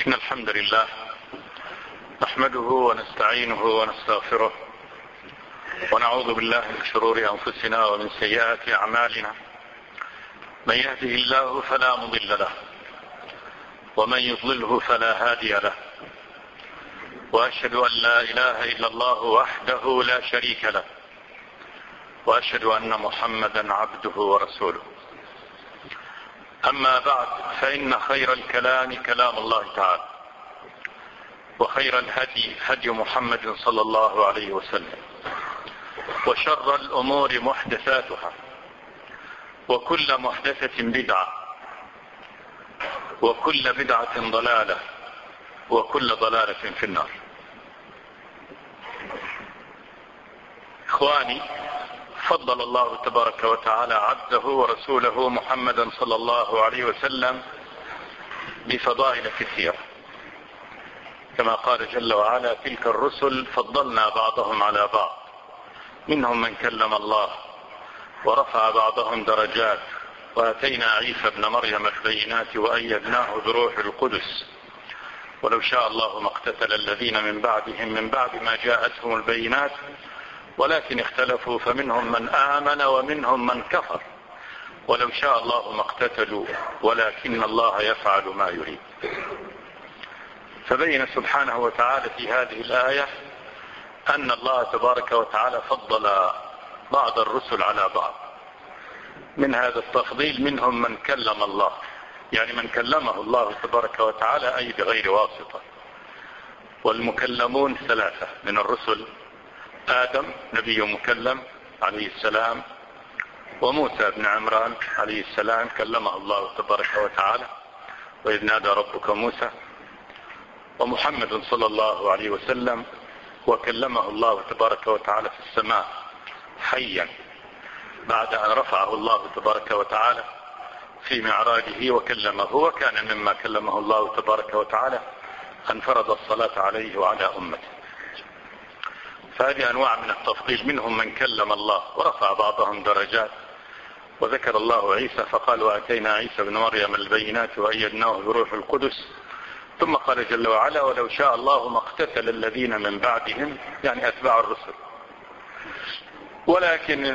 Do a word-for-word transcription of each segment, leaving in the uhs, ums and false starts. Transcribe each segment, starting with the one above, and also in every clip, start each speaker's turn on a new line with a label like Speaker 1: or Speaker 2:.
Speaker 1: إن الحمد لله نحمده ونستعينه ونستغفره ونعوذ بالله من شرور أنفسنا ومن سيئات أعمالنا. من يهده الله فلا مضل له ومن يضلله فلا هادي له، وأشهد أن لا إله إلا الله وحده لا شريك له، وأشهد أن محمدا عبده ورسوله. أما بعد، فإن خير الكلام كلام الله تعالى، وخير الهدي هدي محمد صلى الله عليه وسلم، وشر الأمور محدثاتها، وكل محدثة بدعة، وكل بدعة ضلالة، وكل ضلالة في النار. إخواني، فضل الله تبارك وتعالى عبده ورسوله محمدا صلى الله عليه وسلم بفضائل كثيرة، كما قال جل وعلا: تلك الرسل فضلنا بعضهم على بعض، منهم من كلم الله ورفع بعضهم درجات، وآتينا عيسى ابن مريم البينات وأيدناه بروح القدس، ولو شاء الله ما اقتتل الذين من بعدهم من بعد ما جاءتهم البينات ولكن اختلفوا فمنهم من آمن ومنهم من كفر، ولو شاء الله ما اقتتلوا ولكن الله يفعل ما يريد. فبين سبحانه وتعالى في هذه الآية أن الله تبارك وتعالى فضل بعض الرسل على بعض. من هذا التفضيل منهم من كلم الله، يعني من كلمه الله تبارك وتعالى أي بغير واسطة. والمكلمون ثلاثة من الرسل: آدم نبي مكلم عليه السلام، وموسى بن عمران عليه السلام كلمه الله تبارك وتعالى وإذ نادى ربك موسى، ومحمد صلى الله عليه وسلم وكلمه الله تبارك وتعالى في السماء حيا بعد أن رفعه الله تبارك وتعالى في معراجه وكلمه، وكان مما كلمه الله تبارك وتعالى أن فرض الصلاة عليه وعلى أمته. فهذه أنواع من التفضيل، منهم من كلم الله ورفع بعضهم درجات. وذكر الله عيسى فقال: وآتينا عيسى ابن مريم البينات وأيدناه بروح القدس. ثم قال جل وعلا: ولو شاء الله ما اقتتل الذين من بعدهم، يعني أتباع الرسل، ولكن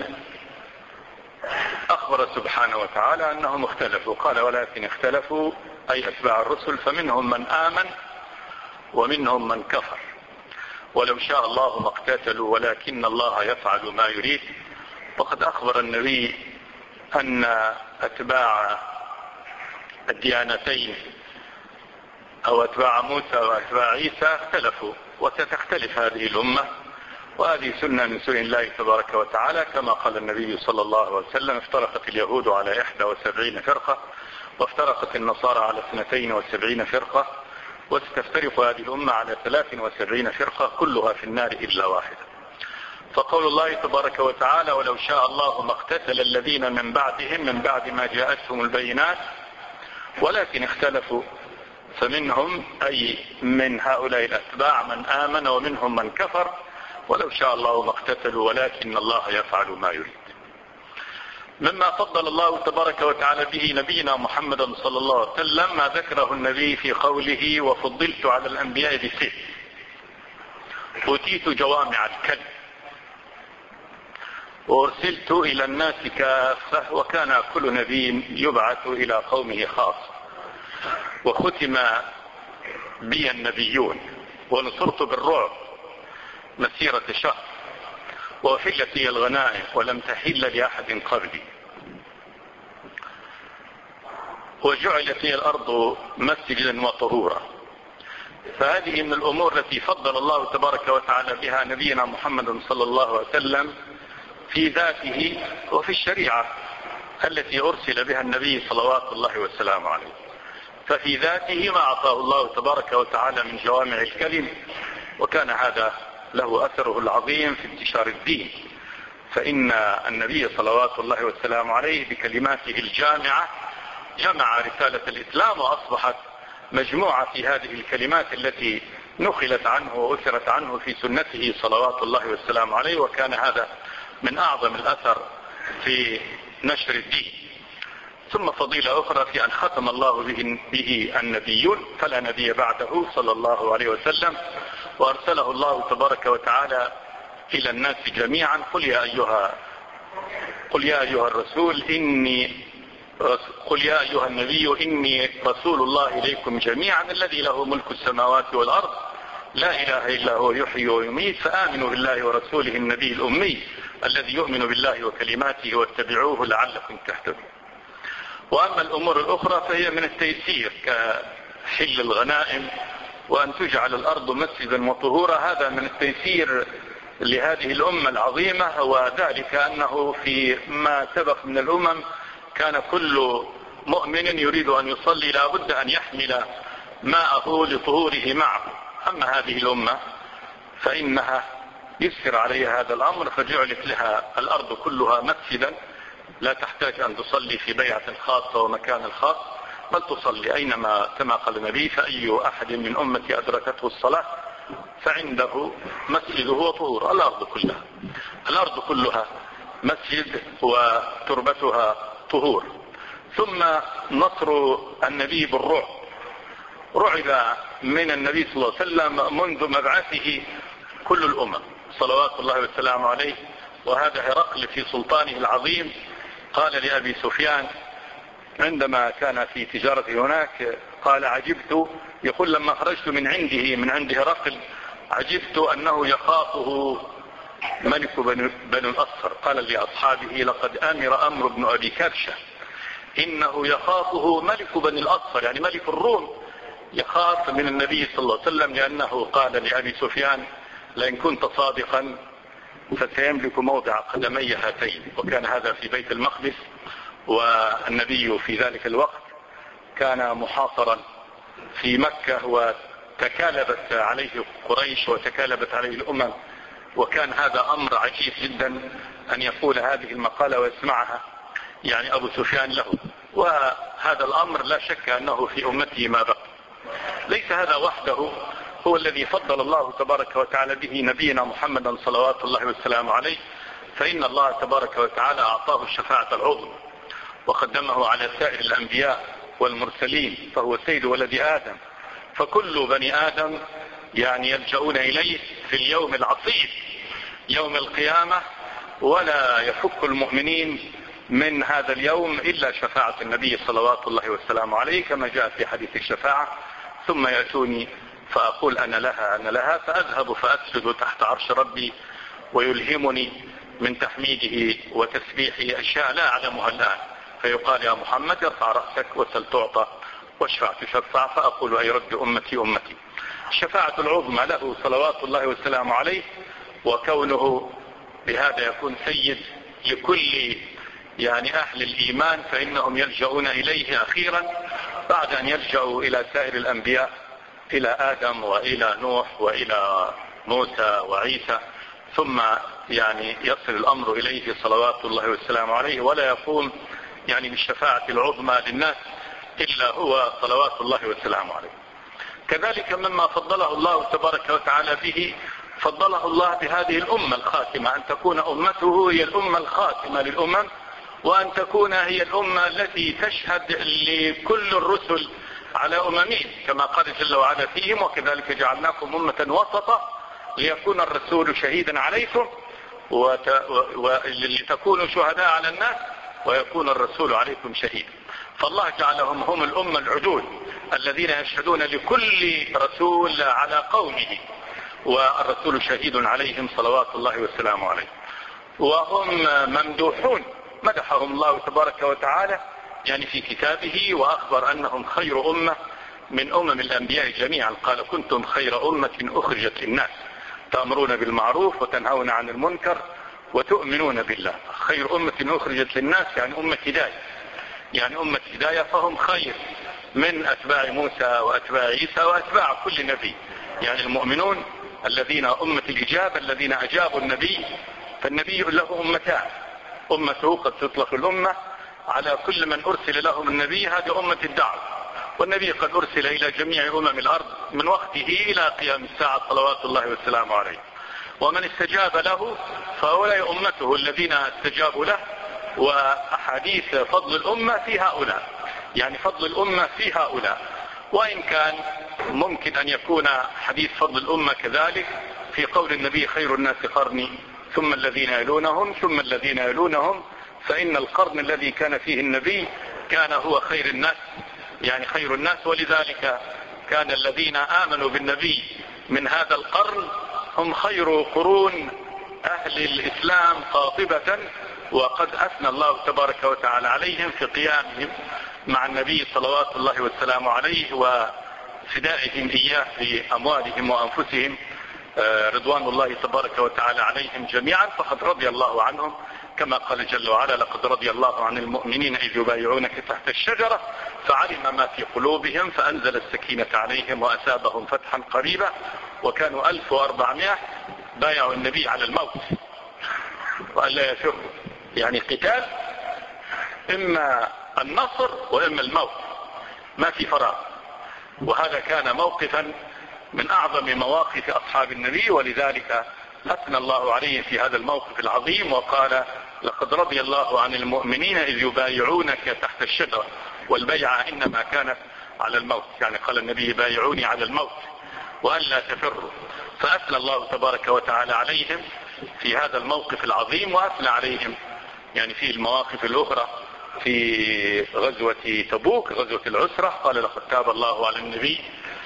Speaker 1: أخبر سبحانه وتعالى أنهم اختلفوا. قال: ولكن اختلفوا أي أتباع الرسل، فمنهم من آمن ومنهم من كفر، ولو شاء الله ما اقتتلوا ولكن الله يفعل ما يريد. وقد أخبر النبي أن أتباع الديانتين أو أتباع موسى وأتباع عيسى اختلفوا، وستختلف هذه الأمة، وهذه سنة من سنن الله تبارك وتعالى. كما قال النبي صلى الله عليه وسلم: افترقت اليهود على إحدى وسبعين فرقة، وافترقت النصارى على اثنتين وسبعين فرقة، وستفترق هذه الأمة على ثلاث وسبعين فرقة كلها في النار إلا واحدة. فقول الله تبارك وتعالى: ولو شاء الله ما اقتتل الذين من بعدهم من بعد ما جاءتهم البينات ولكن اختلفوا، فمنهم أي من هؤلاء الأتباع من آمن ومنهم من كفر، ولو شاء الله ما اقتتلوا ولكن الله يفعل ما يريد. مما فضل الله تبارك وتعالى به نبينا محمدا صلى الله عليه وسلم ما ذكره النبي في قوله: وفضلت على الأنبياء بست، أوتيت جوامع الكلم، وأرسلت إلى الناس كافة، وكان كل نبي يبعث إلى قومه خاصة، وختم بي النبيون، ونصرت بالرعب مسيرة شهر، وأحلت لي الغنائم ولم تحل لأحد قبلي، وجعلت لي الأرض مسجدا وطهورا. فهذه من الأمور التي فضل الله تبارك وتعالى بها نبينا محمد صلى الله عليه وسلم في ذاته وفي الشريعة التي أرسل بها النبي صلوات الله وسلامه عليه. ففي ذاته ما أعطاه الله تبارك وتعالى من جوامع الكلم، وكان هذا له أثره العظيم في انتشار الدين. فإن النبي صلوات الله وسلامه عليه بكلماته الجامعة جمع رسالة الإسلام، وأصبحت مجموعة في هذه الكلمات التي نقلت عنه وأثرت عنه في سنته صلوات الله وسلامه عليه. وكان هذا من أعظم الأثر في نشر الدين. ثم فضيلة أخرى في أن ختم الله به, به النبيون، فلا نبي بعده صلى الله عليه وسلم، وأرسله الله تبارك وتعالى إلى الناس جميعا. قل يا أيها قل يا أيها الرسول إني قل يا أيها النبي إني رسول الله إليكم جميعا الذي له ملك السماوات والأرض لا إله إلا هو يحيي ويميت فآمنوا بالله ورسوله النبي الأمي الذي يؤمن بالله وكلماته واتبعوه لعلكم تهتدون. وأما الأمور الأخرى فهي من التيسير كحل الغنائم وأن تجعل الأرض مسجدا وطهورا، هذا من التيسير لهذه الأمة العظيمة. وذلك أنه في ما سبق من الأمم كان كل مؤمن يريد أن يصلي لا بد أن يحمل ماءه لطهوره معه. أما هذه الأمة فإنها يسر عليها هذا الأمر، فجعلت لها الأرض كلها مسجدا، لا تحتاج أن تصلي في بيعة خاصة ومكان خاص، بل تصلي أينما كما قال النبي: فأي أحد من أمتي أدركته الصلاة فعنده مسجده وطهور. الأرض كلها الأرض كلها مسجد وتربتها طهور. ثم نصر النبي بالرعب، رعب من النبي صلى الله عليه وسلم منذ مبعثه كل الأمم صلوات الله والسلام عليه. وهذا هرقل في سلطانه العظيم قال لأبي سفيان عندما كان في تجارته هناك، قال: عجبت، يقول لما خرجت من عنده من عند هرقل عجبت أنه يخافه ملك بنو الأصفر. قال لأصحابه: لقد آمر أمر بن أبي كبشة إنه يخافه ملك بني الأصفر، يعني ملك الروم يخاف من النبي صلى الله عليه وسلم، لأنه قال لأبي سفيان: لئن كنت صادقا فسيملك موضع قدمي هاتين. وكان هذا في بيت المقدس، والنبي في ذلك الوقت كان محاصرا في مكة، وتكالبت عليه قريش وتكالبت عليه الأمم، وكان هذا أمر عجيب جدا أن يقول هذه المقالة ويسمعها يعني أبو سفيان له. وهذا الأمر لا شك أنه في أمته ما بقى. ليس هذا وحده هو الذي فضل الله تبارك وتعالى به نبينا محمدا صلوات الله والسلام عليه، فإن الله تبارك وتعالى أعطاه الشفاعة العظمى وقدمه على سائر الأنبياء والمرسلين، فهو سيد ولد آدم، فكل بني آدم يعني يلجؤون إليه في اليوم العصيب يوم القيامة، ولا يفك المؤمنين من هذا اليوم إلا شفاعة النبي صلوات الله والسلام عليه، كما جاء في حديث الشفاعة: ثم يأتوني فأقول أنا لها أنا لها فأذهب فأسجد تحت عرش ربي ويلهمني من تحميده وتسبيحه أشياء لا أعلمها الآن، فيقال: يا محمد ارفع رأسك وسل تعطى واشفع تشفع، فأقول: أي رب أمتي أمتي. الشفاعة العظمى له صلوات الله والسلام عليه، وكونه بهذا يكون سيد لكل يعني أهل الإيمان، فإنهم يلجؤون إليه أخيرا بعد أن يلجأوا إلى سائر الأنبياء، إلى آدم وإلى نوح وإلى موسى وعيسى، ثم يعني يصل الأمر إليه صلوات الله والسلام عليه، ولا يقوم يعني بالشفاعة العظمى للناس إلا هو صلوات الله والسلام عليه. كذلك مما فضله الله تبارك وتعالى به، فضله الله بهذه الأمة الخاتمة، أن تكون أمته هي الأمة الخاتمة للأمم، وأن تكون هي الأمة التي تشهد لكل الرسل على أممين، كما قال جل وعلا فيهم: وكذلك جعلناكم أمة وسطا ليكون الرسول شهيدا عليكم ولتكونوا شهداء على الناس ويكون الرسول عليكم شهيدا. فالله جعلهم هم الأمة العدول الذين يشهدون لكل رسول على قومه، والرسول شهيد عليهم صلوات الله والسلام عليه. وهم ممدوحون، مدحهم الله تبارك وتعالى يعني في كتابه، وأخبر أنهم خير أمة من أمم الأنبياء جميعا. قال: كنتم خير أمة أخرجت للناس تأمرون بالمعروف وتنهون عن المنكر وتؤمنون بالله. خير أمة أخرجت للناس يعني أمة هداية، يعني أمة هداية، فهم خير من أتباع موسى وأتباع عيسى وأتباع كل نبي. يعني المؤمنون الذين أمة الإجابة الذين أجابوا النبي، فالنبي له أمتان: أمته قد تطلق الأمة على كل من أرسل لهم النبي، هذه أمة الدعوة، والنبي قد أرسل إلى جميع أمم الأرض من وقته إلى قيام الساعة صلوات الله والسلام عليه. ومن استجاب له فهؤلاء أمته الذين استجابوا له، وأحاديث فضل الأمة في هؤلاء، يعني فضل الأمة في هؤلاء. وإن كان ممكن أن يكون حديث فضل الأمة كذلك في قول النبي خير الناس قرني ثم الذين يلونهم ثم الذين يلونهم، فإن القرن الذي كان فيه النبي كان هو خير الناس، يعني خير الناس، ولذلك كان الذين آمنوا بالنبي من هذا القرن هم خير قرون أهل الإسلام قاطبة، وقد أثنى الله تبارك وتعالى عليهم في قيامهم مع النبي صلوات الله والسلام عليه وفدائهم إياه في أموالهم وأنفسهم رضوان الله تبارك وتعالى عليهم جميعا. فقد رضي الله عنهم كما قال جل وعلا لقد رضي الله عن المؤمنين إذ يبايعونك تحت الشجرة فعلم ما في قلوبهم فأنزل السكينة عليهم وأثابهم فتحا قريبا. وكانوا ألف وأربعمائة بايعوا النبي على الموت وألا يفروا، يعني قتال إما النصر وإما الموت، ما في فراغ. وهذا كان موقفا من أعظم مواقف أصحاب النبي، ولذلك أثنى الله عليه في هذا الموقف العظيم وقال لقد رضي الله عن المؤمنين إذ يبايعونك تحت الشجرة، والبيعة إنما كانت على الموت، يعني قال النبي بايعوني على الموت وألا تفروا. فأثنى الله تبارك وتعالى عليهم في هذا الموقف العظيم، وأثنى عليهم يعني في المواقف الأخرى في غزوة تبوك غزوة العسرة قال لقد تاب الله على النبي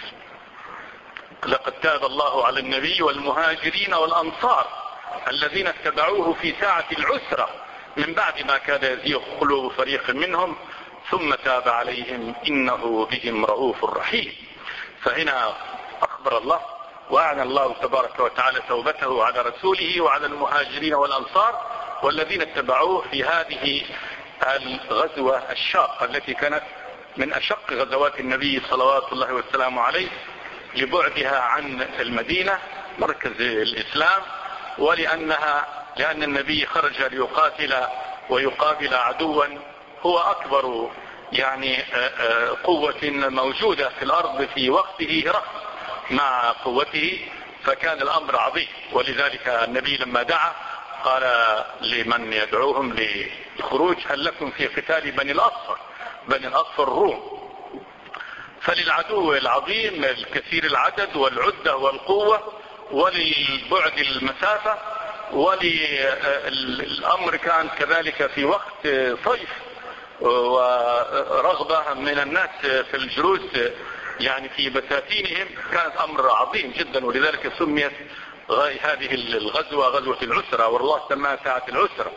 Speaker 1: لقد تاب الله على النبي والمهاجرين والأنصار الذين اتبعوه في ساعة العسرة من بعد ما كاد يزيغ قلوب فريق منهم ثم تاب عليهم إنه بهم رؤوف رحيم. فهنا أخبر الله وأعلن الله تبارك وتعالى توبته على رسوله وعلى المهاجرين والأنصار والذين اتبعوه في هذه الغزوة الشاقة التي كانت من أشق غزوات النبي صلوات الله والسلام عليه لبعدها عن المدينة مركز الإسلام، ولأنها لأن النبي خرج ليقاتل ويقابل عدوا هو أكبر يعني قوة موجودة في الأرض في وقته هرقل مع قوته، فكان الأمر عظيم. ولذلك النبي لما دعا قال لمن يدعوهم للخروج هل لكم في قتال بني الأصفر بني الأصفر الروم. فللعدو العظيم الكثير العدد والعدة والقوة وللبعد المسافة وللأمر كان كذلك في وقت صيف ورغبة من الناس في الجلوس يعني في بساتينهم، كانت أمر عظيم جدا. ولذلك سميت هذه الغزوة غزوة العسرة، والله سماها ساعة العسرة.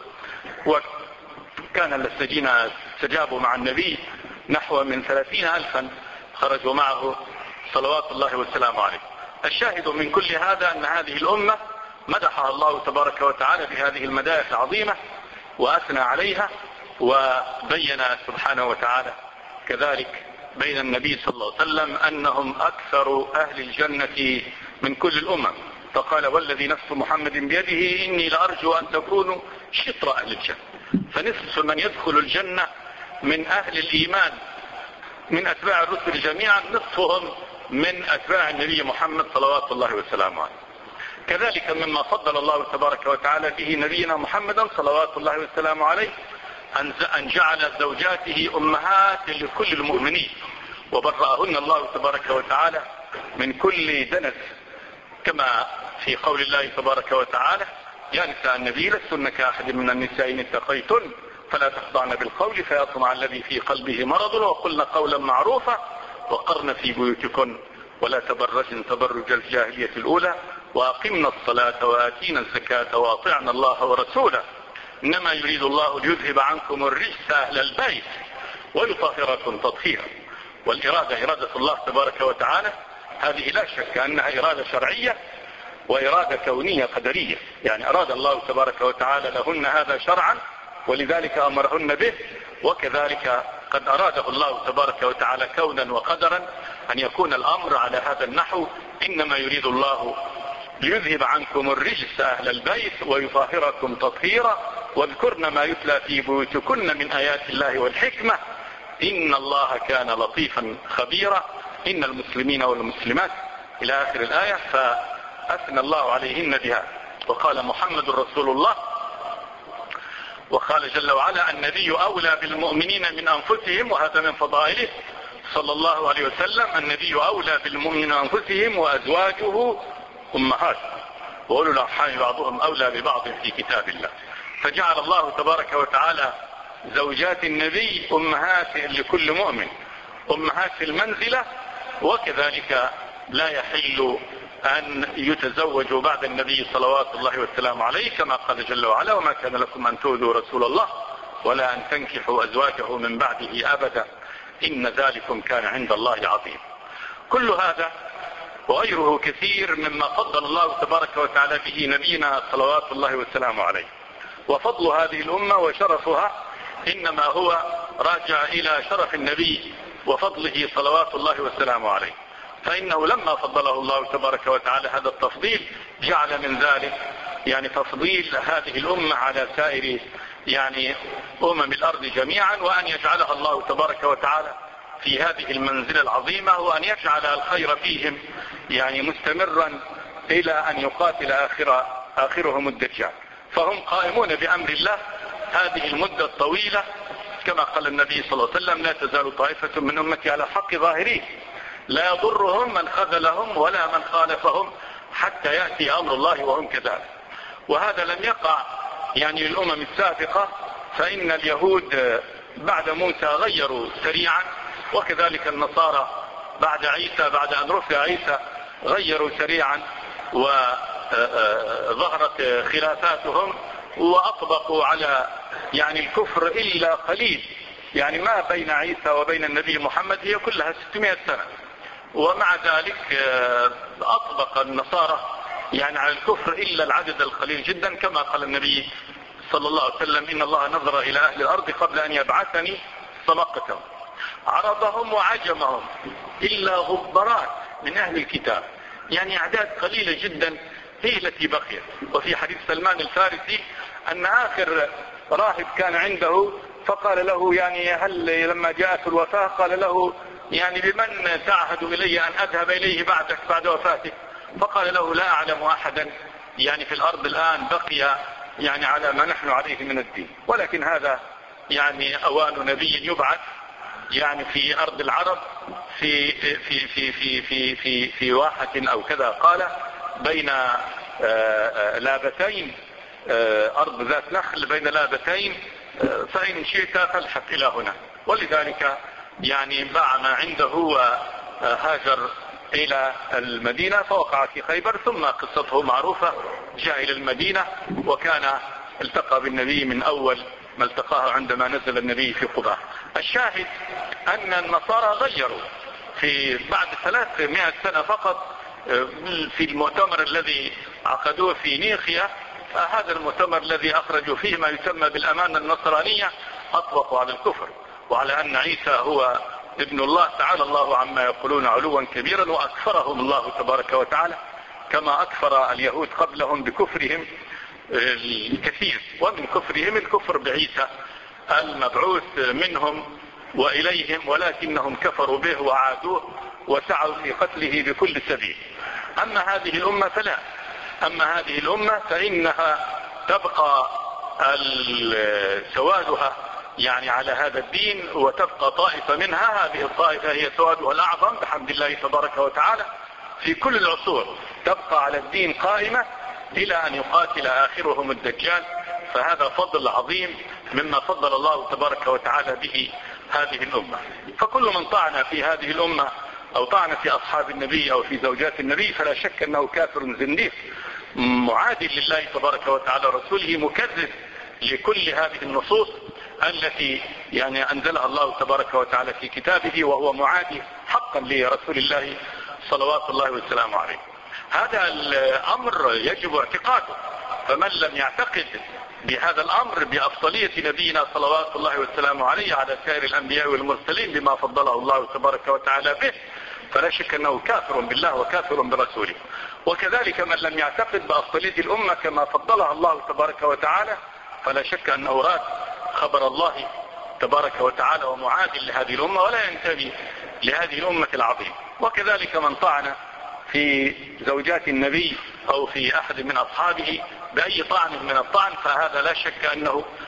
Speaker 1: وكان الذين استجابوا مع النبي نحو من ثلاثين ألفا خرجوا معه صلوات الله والسلام عليه. الشاهد من كل هذا أن هذه الأمة مدحها الله تبارك وتعالى بهذه المدائح العظيمة وأثنى عليها، وبين سبحانه وتعالى كذلك بين النبي صلى الله عليه وسلم أنهم أكثر أهل الجنة من كل الأمم، فقال والذي نفس محمد بيده إني لأرجو أن تكونوا شطر أهل الجنة، فنصف من يدخل الجنة من أهل الإيمان من أتباع الرسل جميعا نصفهم من أتباع النبي محمد صلوات الله وسلامه عليه. كذلك مما فضل الله تبارك وتعالى به نبينا محمدا صلوات الله وسلامه عليه أن جعل زوجاته أمهات لكل المؤمنين وبرأهن الله تبارك وتعالى من كل دنس، كما في قول الله تبارك وتعالى يا نساء النبي لستن كأحد من النساء إن اتقيتن فلا تخضعن بالقول فيطمع الذي في قلبه مرض وقلن قولا معروفا وقرن في بيوتكن ولا تبرجن تبرج الجاهلية الأولى وأقمنا الصلاة وآتينا الزكاة وأطعنا الله ورسوله إنما يريد الله ليذهب عنكم الرجس أهل البيت ويطهركم تطهيرا. والإرادة إرادة الله تبارك وتعالى هذه لا شك أنها إرادة شرعية وإرادة كونية قدرية، يعني أراد الله تبارك وتعالى لهن هذا شرعا ولذلك أمرهن به، وكذلك قد أراده الله تبارك وتعالى كونا وقدرا أن يكون الأمر على هذا النحو إنما يريد الله ليذهب عنكم الرجس أهل البيت ويطهركم تطهيرا واذكرن ما يتلى في بيوتكن من آيات الله والحكمة إن الله كان لطيفا خبيرا إن المسلمين والمسلمات إلى آخر الآية. فأثنى الله عليهن بها وقال محمد رسول الله وقال جل وعلا: النبي أولى بالمؤمنين من أنفسهم، وهذا من فضائله صلى الله عليه وسلم. النبي أولى بالمؤمنين من أنفسهم وأزواجه أمهاتهم وأولو الأرحام بعضهم أولى ببعض في كتاب الله. فجعل الله تبارك وتعالى زوجات النبي أمهات لكل مؤمن، أمهات في المنزلة، وكذلك لا يحل أن يتزوجوا بعد النبي صلوات الله والسلام عليه، كما قال جل وعلا: وما كان لكم أن تؤذوا رسول الله ولا أن تنكحوا أزواجه من بعده أبدا إن ذلكم كان عند الله عظيم. كل هذا وغيره كثير مما فضل الله تبارك وتعالى به نبينا صلوات الله والسلام عليه. وفضل هذه الأمة وشرفها إنما هو راجع إلى شرف النبي وفضله صلوات الله والسلام عليه، فإنه لما فضله الله تبارك وتعالى هذا التفضيل جعل من ذلك يعني تفضيل هذه الأمة على سائر يعني أمم الأرض جميعا، وأن يجعلها الله تبارك وتعالى في هذه المنزلة العظيمة، وأن يجعل الخير فيهم يعني مستمرا إلى أن يقاتل آخر آخرهم الدجال. فهم قائمون بأمر الله هذه المدة الطويلة، كما قال النبي صلى الله عليه وسلم: لا تزال طائفة من أمتي على الحق ظاهرين لا يضرهم من خذلهم ولا من خالفهم حتى يأتي أمر الله وهم كذلك. وهذا لم يقع يعني للأمم السابقة، فإن اليهود بعد موسى غيروا سريعا، وكذلك النصارى بعد عيسى بعد أن رفع عيسى غيروا سريعا، وظهرت خلافاتهم وأطبقوا على يعني الكفر إلا قليل. يعني ما بين عيسى وبين النبي محمد هي كلها ستمائة سنة، ومع ذلك أطبق النصارى يعني على الكفر إلا العدد القليل جدا، كما قال النبي صلى الله عليه وسلم: إن الله نظر إلى أهل الأرض قبل أن يبعثني صمقتهم، عربهم وعجمهم إلا غبرات من أهل الكتاب، يعني أعداد قليلة جدا هي التي بقيت. وفي حديث سلمان الفارسي أن آخر راهب كان عنده فقال له يعني هل لما جاءت الوفاة قال له يعني بمن تعهد إلي أن أذهب إليه بعدك بعد وفاتك؟ فقال له: لا أعلم أحدا يعني في الأرض الآن بقي يعني على ما نحن عليه من الدين، ولكن هذا يعني أوان نبي يبعث يعني في أرض العرب في في في في في في, في واحة أو كذا، قال بين لابتين، أرض ذات نخل بين لابتين، فإن شئت فالحق إلى هنا. ولذلك يعني باع ما عنده وهاجر إلى المدينة فوقع في خيبر، ثم قصته معروفة، جاء إلى المدينة وكان التقى بالنبي من أول ما التقاه عندما نزل النبي في قباء. الشاهد أن النصارى غيروا في بعد ثلاثمائة سنة فقط في المؤتمر الذي عقدوه في نيقيا، هذا المؤتمر الذي أخرجوا فيه ما يسمى بالأمانة النصرانية، أطلقوا على الكفر وعلى أن عيسى هو ابن الله تعالى الله عما يقولون علوا كبيرا، وأكفرهم الله تبارك وتعالى كما أكفر اليهود قبلهم بكفرهم الكثير، ومن كفرهم الكفر بعيسى المبعوث منهم وإليهم، ولكنهم كفروا به وعادوه وسعوا في قتله بكل سبيل. أما هذه الأمة فلا، أما هذه الأمة فإنها تبقى سوادها يعني على هذا الدين، وتبقى طائفة منها، هذه الطائفة هي سوادها الأعظم بحمد الله تبارك وتعالى في كل العصور، تبقى على الدين قائمة إلى أن يقاتل آخرهم الدجال. فهذا فضل عظيم مما فضل الله تبارك وتعالى به هذه الأمة. فكل من طعن في هذه الأمة أو طعن في أصحاب النبي أو في زوجات النبي فلا شك أنه كافر زنديق معادي لله تبارك وتعالى ورسوله، مكذب لكل هذه النصوص التي يعني أنزلها الله تبارك وتعالى في كتابه، وهو معادي حقا لرسول الله صلوات الله والسلام عليه. هذا الأمر يجب اعتقاده، فمن لم يعتقد بهذا الأمر بأفضلية نبينا صلوات الله والسلام عليه على سائر الأنبياء والمرسلين بما فضله الله تبارك وتعالى به، فلا شك أنه كافر بالله وكافر برسوله. وكذلك من لم يعتقد بأفضلية الأمة كما فضلها الله تبارك وتعالى، فلا شك أنه راد خبر الله تبارك وتعالى ومعادل لهذه الأمة ولا ينتمي لهذه الأمة العظيمة. وكذلك من طعن في زوجات النبي أو في أحد من أصحابه بأي طعن من الطعن، فهذا لا شك أنه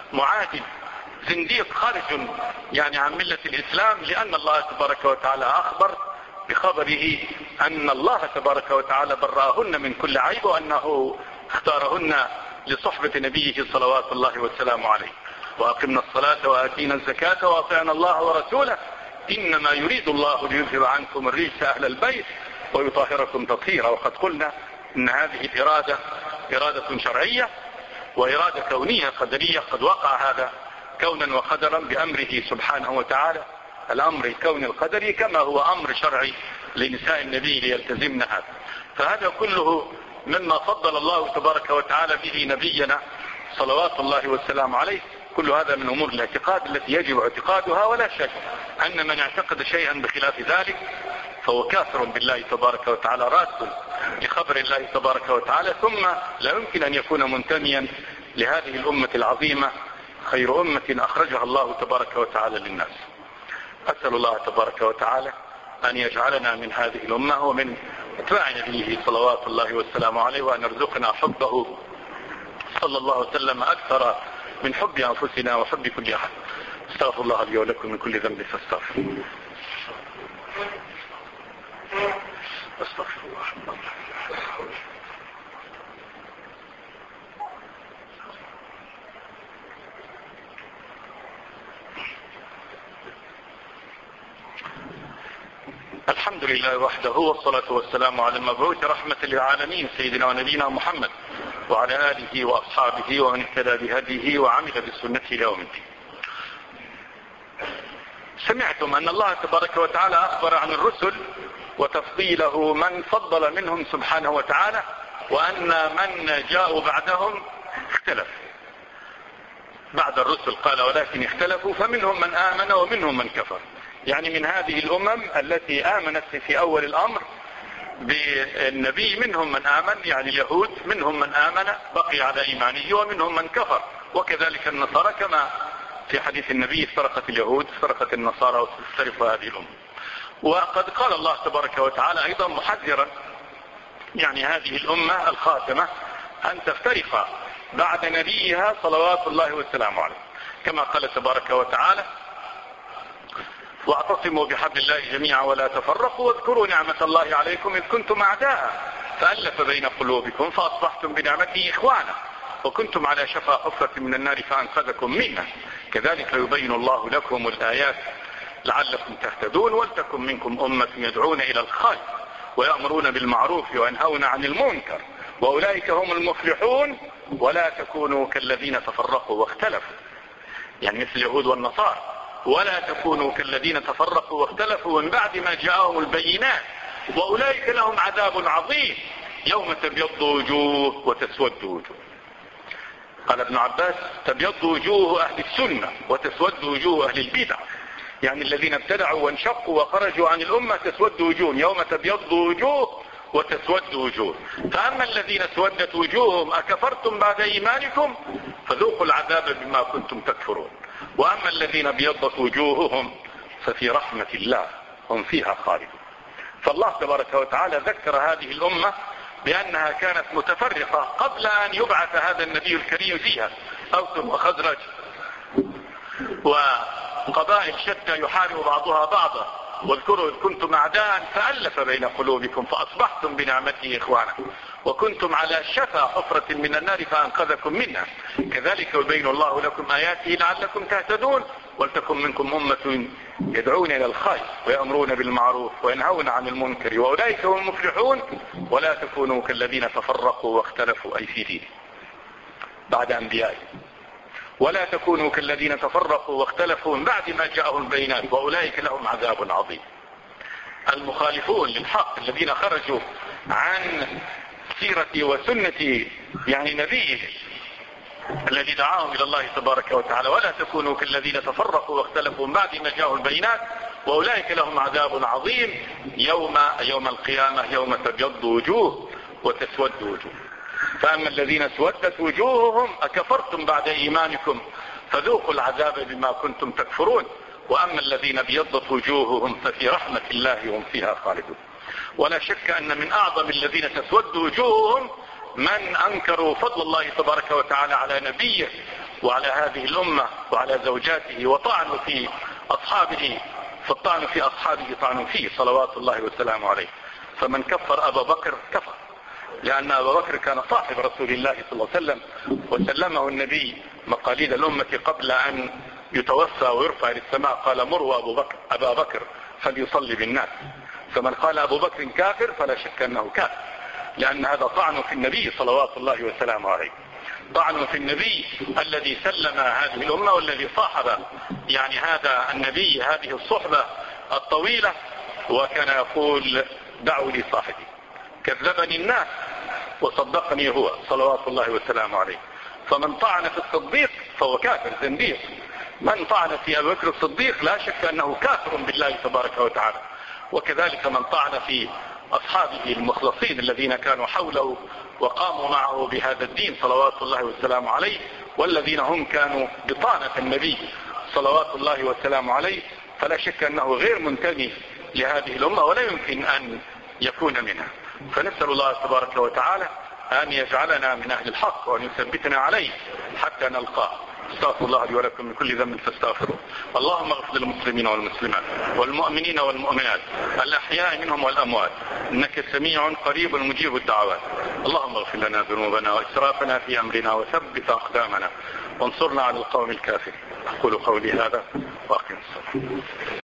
Speaker 1: معادي زنديق خارج يعني عن ملة الإسلام، لأن الله تبارك وتعالى أخبر بخبره أن الله تبارك وتعالى برأهن من كل عيب، وأنه اختارهن لصحبة نبيه صلوات الله والسلام عليه. وأقمنا الصلاة وآتينا الزكاة وأطعنا الله ورسوله إنما يريد الله ليذهب عنكم الرجس أهل البيت ويطهركم تطهيرا. وقد قلنا إن هذه الإرادة إرادة شرعية وإرادة كونية قدرية، قد وقع هذا كونا وقدرا بأمره سبحانه وتعالى، الأمر الكوني القدري كما هو أمر شرعي لنساء النبي ليلتزمن هذا. فهذا كله مما فضل الله تبارك وتعالى به نبينا صلوات الله والسلام عليه. كل هذا من أمور الاعتقاد التي يجب اعتقادها، ولا شك أن من اعتقد شيئا بخلاف ذلك فهو كافر بالله تبارك وتعالى، راد لخبر الله تبارك وتعالى، ثم لا يمكن أن يكون منتميا لهذه الأمة العظيمة، خير أمة أخرجها الله تبارك وتعالى للناس. أسأل الله تبارك وتعالى أن يجعلنا من هذه الأمة ومن اتباع نبيه صلوات الله والسلام عليه، وأن يرزقنا حبه صلى الله عليه وسلم أكثر من حب أنفسنا وحب كل أحد. استغفر الله لي ولكم من كل ذنب فاستغفر. استغفر الله. الحمد لله وحده، والصلاة والسلام على المبعوث رحمة للعالمين سيدنا ونبينا محمد وعلى آله وأصحابه ومن اهتدى بهديه وعمل بسنته إلى يوم الدين. سمعتم أن الله تبارك وتعالى أخبر عن الرسل وتفضيله من فضل منهم سبحانه وتعالى، وأن من جاءوا بعدهم اختلف. بعد الرسل قال ولكن اختلفوا، فمنهم من آمن ومنهم من كفر. يعني من هذه الأمم التي آمنت في أول الأمر بالنبي منهم من آمن، يعني اليهود منهم من آمن بقي على إيمانه، ومنهم من كفر. وكذلك النصارى، كما في حديث النبي افترقت اليهود افترقت النصارى وتفترق هذه الأمة. وقد قال الله تبارك وتعالى أيضا محذرا يعني هذه الأمة الخاتمة أن تفترق بعد نبيها صلوات الله والسلام عليه، كما قال تبارك وتعالى واعتصموا بحبل الله جميعا ولا تفرقوا واذكروا نعمة الله عليكم إذ كنتم أعداء فألف بين قلوبكم فأصبحتم بنعمته إخوانا وكنتم على شفا حفرة من النار فأنقذكم منها كذلك يبين الله لكم الآيات لعلكم تهتدون ولتكن منكم أمة يدعون إلى الخير ويأمرون بالمعروف وينهون عن المنكر وأولئك هم المفلحون ولا تكونوا كالذين تفرقوا واختلفوا، يعني مثل اليهود والنصارى، ولا تكونوا كالذين تفرقوا واختلفوا من بعد ما جاءهم البينات وأولئك لهم عذاب عظيم يوم تبيض وجوه وتسود وجوه. قال ابن عباس تبيض وجوه أهل السنة وتسود وجوه أهل البدع، يعني الذين ابتدعوا وانشقوا وخرجوا عن الأمة تسود وجوه يوم تبيض وجوه وتسود وجوه. فأما الذين اسودت وجوههم أكفرتم بعد إيمانكم فذوقوا العذاب بما كنتم تكفرون، وأما الذين ابيضت وجوههم ففي رحمة الله هم فيها خالدون. فالله تبارك وتعالى ذكر هذه الأمة بأنها كانت متفرقة قبل أن يبعث هذا النبي الكريم فيها، أوس وخزرج وقبائل شتى يحارب بعضها بعضا، واذكروا إذ كنتم أعداء فألف بين قلوبكم فأصبحتم بنعمته إخوانا وكنتم على شفا حفرة من النار فأنقذكم منها كذلك يبين الله لكم آياته لعلكم تهتدون ولتكن منكم أمة يدعون إلى الخير ويأمرون بالمعروف وينهون عن المنكر وأولئك هم المفلحون ولا تكونوا كالذين تفرقوا واختلفوا أي في دين بعد أنبيائهم ولا تكونوا كالذين تفرقوا واختلفوا من بعد ما جاءهم البينات وأولئك لهم عذاب عظيم. المخالفون للحق الذين خرجوا عن سيرة وسنة يعني نبيه الذي دعاهم إلى الله تبارك وتعالى ولا تكونوا كالذين تفرقوا واختلفوا من بعد ما جاءهم البينات وأولئك لهم عذاب عظيم يوم يوم القيامة يوم تبيض وجوه وتسود وجوه. فأما الذين اسودت وجوههم أكفرتم بعد إيمانكم فذوقوا العذاب بما كنتم تكفرون وأما الذين ابيضت وجوههم ففي رحمة الله هم فيها خالدون. ولا شك أن من أعظم الذين تسود وجوههم من أنكروا فضل الله تبارك وتعالى على نبيه وعلى هذه الأمة وعلى زوجاته، وطعنوا في أصحابه، فالطعن في أصحابه طعن فيه صلوات الله وسلامه عليه. فمن كفر أبا بكر كفر، لأن أبا بكر كان صاحب رسول الله صلى الله عليه وسلم، وسلمه النبي مقاليد الأمة قبل أن يتوفى ويرفع للسماء، قال مروا أبو بكر أبا بكر فليصلي بالناس. فمن قال أبو بكر كافر فلا شك أنه كافر، لأن هذا طعن في النبي صلوات الله وسلامه عليه، طعن في النبي الذي سلم هذه الأمة والذي صاحب يعني هذا النبي هذه الصحبة الطويلة، وكان يقول دعوا لي صاحبي، كذبني الناس وصدقني هو صلوات الله وسلامه عليه. فمن طعن في الصديق فهو كافر زنديق، من طعن في أبي بكر الصديق لا شك أنه كافر بالله تبارك وتعالى. وكذلك من طعن في أصحابه المخلصين الذين كانوا حوله وقاموا معه بهذا الدين صلوات الله وسلامه عليه، والذين هم كانوا بطانة النبي صلوات الله وسلامه عليه، فلا شك أنه غير منتمي لهذه الأمة ولا يمكن أن يكون منها. فنسأل الله تبارك وتعالى أن يجعلنا من أهل الحق وأن يثبتنا عليه حتى نلقاه. استغفر الله لي ولكم من كل ذنب فاستغفروه. اللهم اغفر للمسلمين والمسلمات والمؤمنين والمؤمنات الأحياء منهم والأموات، إنك سميع قريب مجيب الدعوات. اللهم اغفر لنا ذنوبنا وإسرافنا في أمرنا وثبت أقدامنا وانصرنا على القوم الكافرين. أقول قولي هذا وأقم الصلاة.